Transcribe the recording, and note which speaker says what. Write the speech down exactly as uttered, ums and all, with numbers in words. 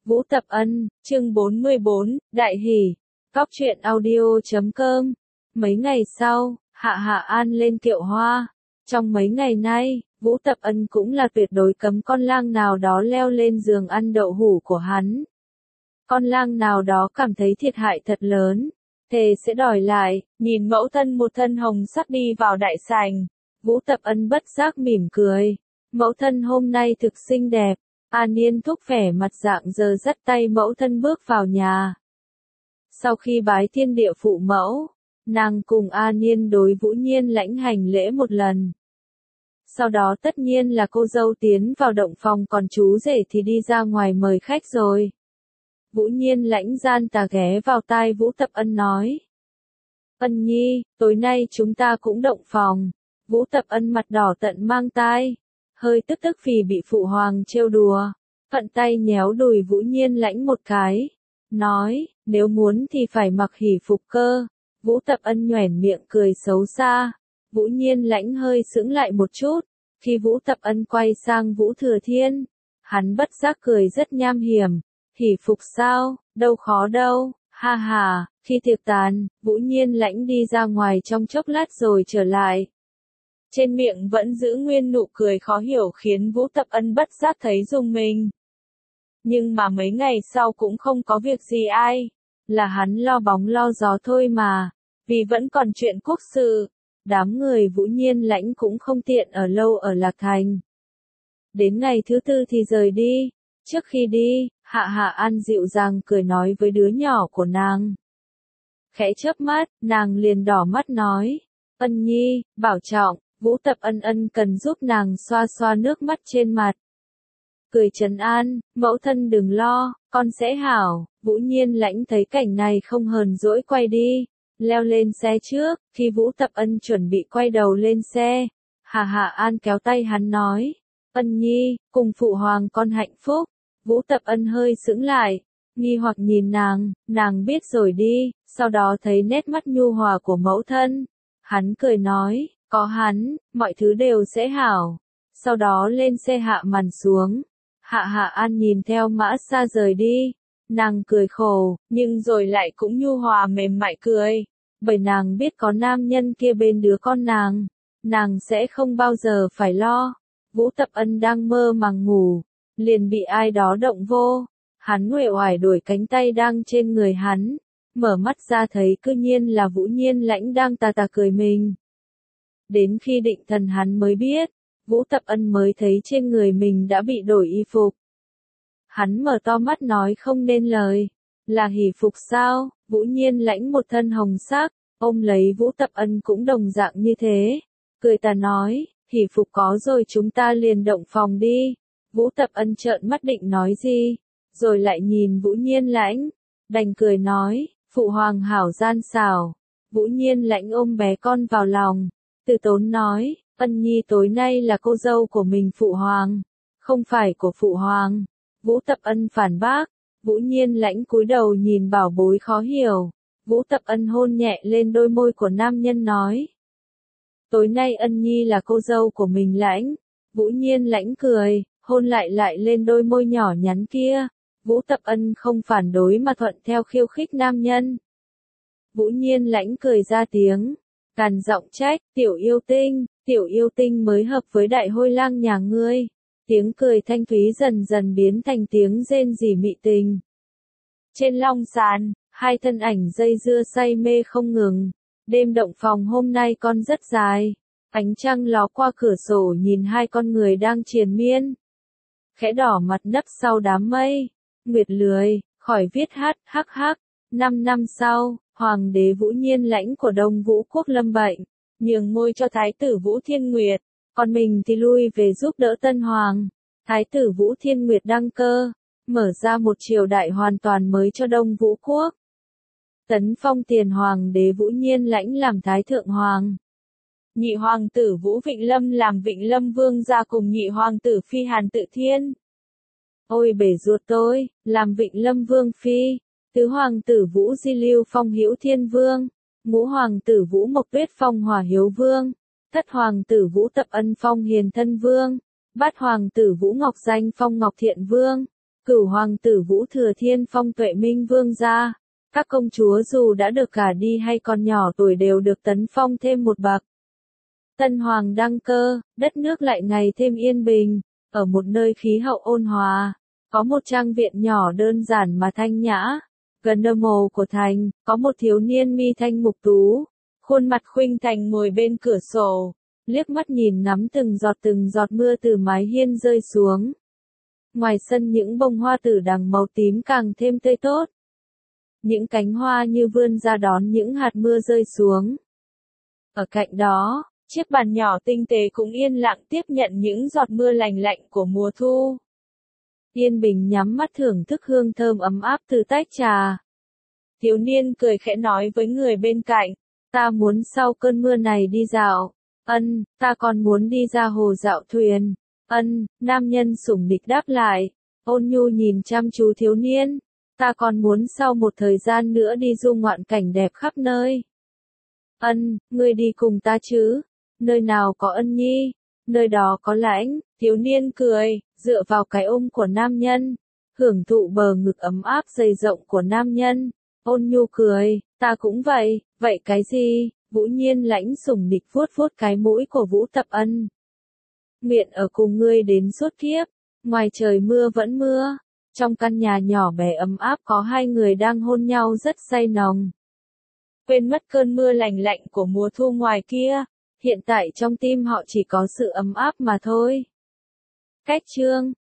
Speaker 1: Vũ Tập Ân, chương bốn mươi bốn, Đại hỷ, Góc truyện audio chấm com. Mấy ngày sau, Hạ Hạ An lên Kiệu Hoa. Trong mấy ngày nay, Vũ Tập Ân cũng là tuyệt đối cấm con lang nào đó leo lên giường ăn đậu hũ của hắn. Con lang nào đó cảm thấy thiệt hại thật lớn, thề sẽ đòi lại. Nhìn mẫu thân một thân hồng sắc đi vào đại sảnh, Vũ Tập Ân bất giác mỉm cười. Mẫu thân hôm nay thực xinh đẹp. An Niên thúc vẻ mặt rạng rỡ dắt tay mẫu thân bước vào nhà. Sau khi bái thiên địa phụ mẫu, nàng cùng An Niên đối Vũ Nhiên lãnh hành lễ một lần. Sau đó tất nhiên là cô dâu tiến vào động phòng, còn chú rể thì đi ra ngoài mời khách rồi. Vũ Nhiên lãnh gian tà ghé vào tai Vũ Tập Ân nói: Ân nhi, tối nay chúng ta cũng động phòng. Vũ Tập Ân mặt đỏ tận mang tai, hơi tức tức vì bị phụ hoàng trêu đùa, phận tay nhéo đùi Vũ Nhiên lãnh một cái, nói: nếu muốn thì phải mặc hỷ phục cơ. Vũ Tập Ân nhoẻn miệng cười xấu xa. Vũ Nhiên lãnh hơi sững lại một chút, khi Vũ Tập Ân quay sang Vũ Thừa Thiên, hắn bất giác cười rất nham hiểm. Hỷ phục sao, đâu khó đâu, ha ha. Khi tiệc tàn, Vũ Nhiên lãnh đi ra ngoài trong chốc lát rồi trở lại. Trên miệng vẫn giữ nguyên nụ cười khó hiểu khiến Vũ Tập Ân bất giác thấy rùng mình. Nhưng mà mấy ngày sau cũng không có việc gì ai, là hắn lo bóng lo gió thôi mà, vì vẫn còn chuyện quốc sự. Đám người Vũ Nhiên lãnh cũng không tiện ở lâu ở Lạc Thành. Đến ngày thứ tư thì rời đi. Trước khi đi, Hạ Hạ An dịu dàng cười nói với đứa nhỏ của nàng. Khẽ chớp mắt, nàng liền đỏ mắt nói: Ân nhi, bảo trọng. Vũ Tập Ân ân cần giúp nàng xoa xoa nước mắt trên mặt, cười trấn an: mẫu thân đừng lo, con sẽ hảo. Vũ Nhiên lãnh thấy cảnh này không hờn dỗi quay đi, leo lên xe trước. Khi Vũ Tập Ân chuẩn bị quay đầu lên xe, Hạ Hạ An kéo tay hắn nói: Ân nhi, cùng phụ hoàng con hạnh phúc. Vũ Tập Ân hơi sững lại, nghi hoặc nhìn nàng, nàng biết rồi đi. Sau đó thấy nét mắt nhu hòa của mẫu thân, hắn cười nói: có hắn, mọi thứ đều sẽ hảo. Sau đó lên xe hạ màn xuống. Hạ Hạ An nhìn theo mã xa rời đi, nàng cười khổ, nhưng rồi lại cũng nhu hòa mềm mại cười, bởi nàng biết có nam nhân kia bên đứa con nàng, nàng sẽ không bao giờ phải lo. Vũ Tập Ân đang mơ màng ngủ, liền bị ai đó động vô. Hắn uể oải đuổi cánh tay đang trên người hắn, mở mắt ra thấy cư nhiên là Vũ Nhiên lãnh đang tà tà cười mình. Đến khi định thần hắn mới biết, Vũ Tập Ân mới thấy trên người mình đã bị đổi y phục. Hắn mở to mắt nói không nên lời: là hỷ phục sao? Vũ Nhiên lãnh một thân hồng sắc, ôm lấy Vũ Tập Ân cũng đồng dạng như thế, cười tà nói: hỷ phục có rồi chúng ta liền động phòng đi. Vũ Tập Ân trợn mắt định nói gì, rồi lại nhìn Vũ Nhiên lãnh, đành cười nói: phụ hoàng hảo gian xảo. Vũ Nhiên lãnh ôm bé con vào lòng, từ tốn nói: Ân nhi tối nay là cô dâu của mình phụ hoàng, không phải của phụ hoàng. Vũ Tập Ân phản bác. Vũ Nhiên lãnh cúi đầu nhìn bảo bối khó hiểu. Vũ Tập Ân hôn nhẹ lên đôi môi của nam nhân nói: tối nay Ân nhi là cô dâu của mình lãnh. Vũ Nhiên lãnh cười, hôn lại lại lên đôi môi nhỏ nhắn kia. Vũ Tập Ân không phản đối mà thuận theo khiêu khích nam nhân. Vũ Nhiên lãnh cười ra tiếng, càn giọng trách: tiểu yêu tinh, tiểu yêu tinh mới hợp với đại hôi lang nhà ngươi. Tiếng cười thanh thúy dần dần biến thành tiếng rên rỉ mị tình. Trên long sàn, hai thân ảnh dây dưa say mê không ngừng. Đêm động phòng hôm nay con rất dài. Ánh trăng ló qua cửa sổ nhìn hai con người đang triền miên. Khẽ đỏ mặt nấp sau đám mây. Nguyệt lười, khỏi viết hát, hắc hắc. Năm năm sau, Hoàng đế Vũ Nhiên lãnh của Đông Vũ quốc lâm bệnh, nhường ngôi cho Thái tử Vũ Thiên Nguyệt, còn mình thì lui về giúp đỡ Tân Hoàng. Thái tử Vũ Thiên Nguyệt đăng cơ, mở ra một triều đại hoàn toàn mới cho Đông Vũ quốc. Tấn phong tiền Hoàng đế Vũ Nhiên lãnh làm Thái Thượng Hoàng. Nhị hoàng tử Vũ Vịnh Lâm làm Vịnh Lâm Vương gia cùng nhị hoàng tử Phi Hàn Tự Thiên. Ôi bể ruột tôi, làm Vịnh Lâm Vương Phi. Tứ hoàng tử Vũ Di Lưu phong Hữu Thiên Vương, ngũ hoàng tử Vũ Mộc Tuyết phong Hỏa Hiếu Vương, thất hoàng tử Vũ Tập Ân phong Hiền Thân Vương, bát hoàng tử Vũ Ngọc Danh phong Ngọc Thiện Vương, Cửu hoàng tử Vũ Thừa Thiên Phong Tuệ Minh Vương gia, các công chúa dù đã được gả đi hay còn nhỏ tuổi đều được tấn phong thêm một bậc. Tân hoàng đăng cơ, đất nước lại ngày thêm yên bình, ở một nơi khí hậu ôn hòa, có một trang viện nhỏ đơn giản mà thanh nhã, gần nơ mồ của thành, có một thiếu niên mi thanh mục tú, khuôn mặt khuynh thành ngồi bên cửa sổ, liếc mắt nhìn ngắm từng giọt từng giọt mưa từ mái hiên rơi xuống. Ngoài sân những bông hoa tử đằng màu tím càng thêm tươi tốt. Những cánh hoa như vươn ra đón những hạt mưa rơi xuống. Ở cạnh đó, chiếc bàn nhỏ tinh tế cũng yên lặng tiếp nhận những giọt mưa lành lạnh của mùa thu. Yên Bình nhắm mắt thưởng thức hương thơm ấm áp từ tách trà. Thiếu niên cười khẽ nói với người bên cạnh, ta muốn sau cơn mưa này đi dạo. Ân, ta còn muốn đi ra hồ dạo thuyền. Ân, nam nhân sủng nịch đáp lại, ôn nhu nhìn chăm chú thiếu niên. Ta còn muốn sau một thời gian nữa đi du ngoạn cảnh đẹp khắp nơi. Ân, ngươi đi cùng ta chứ? Nơi nào có ân nhi? Nơi đó có lãnh. Thiếu niên cười, dựa vào cái ôm của nam nhân, hưởng thụ bờ ngực ấm áp dày rộng của nam nhân. Ôn nhu cười, ta cũng vậy. Vậy cái gì? Vũ Nhiên lãnh sủng nịch vuốt vuốt cái mũi của Vũ Tập Ân. Nguyện ở cùng ngươi đến suốt kiếp. Ngoài trời mưa vẫn mưa. Trong căn nhà nhỏ bé ấm áp có hai người đang hôn nhau rất say nồng. Quên mất cơn mưa lành lạnh của mùa thu ngoài kia. Hiện tại trong tim họ chỉ có sự ấm áp mà thôi. Cách chương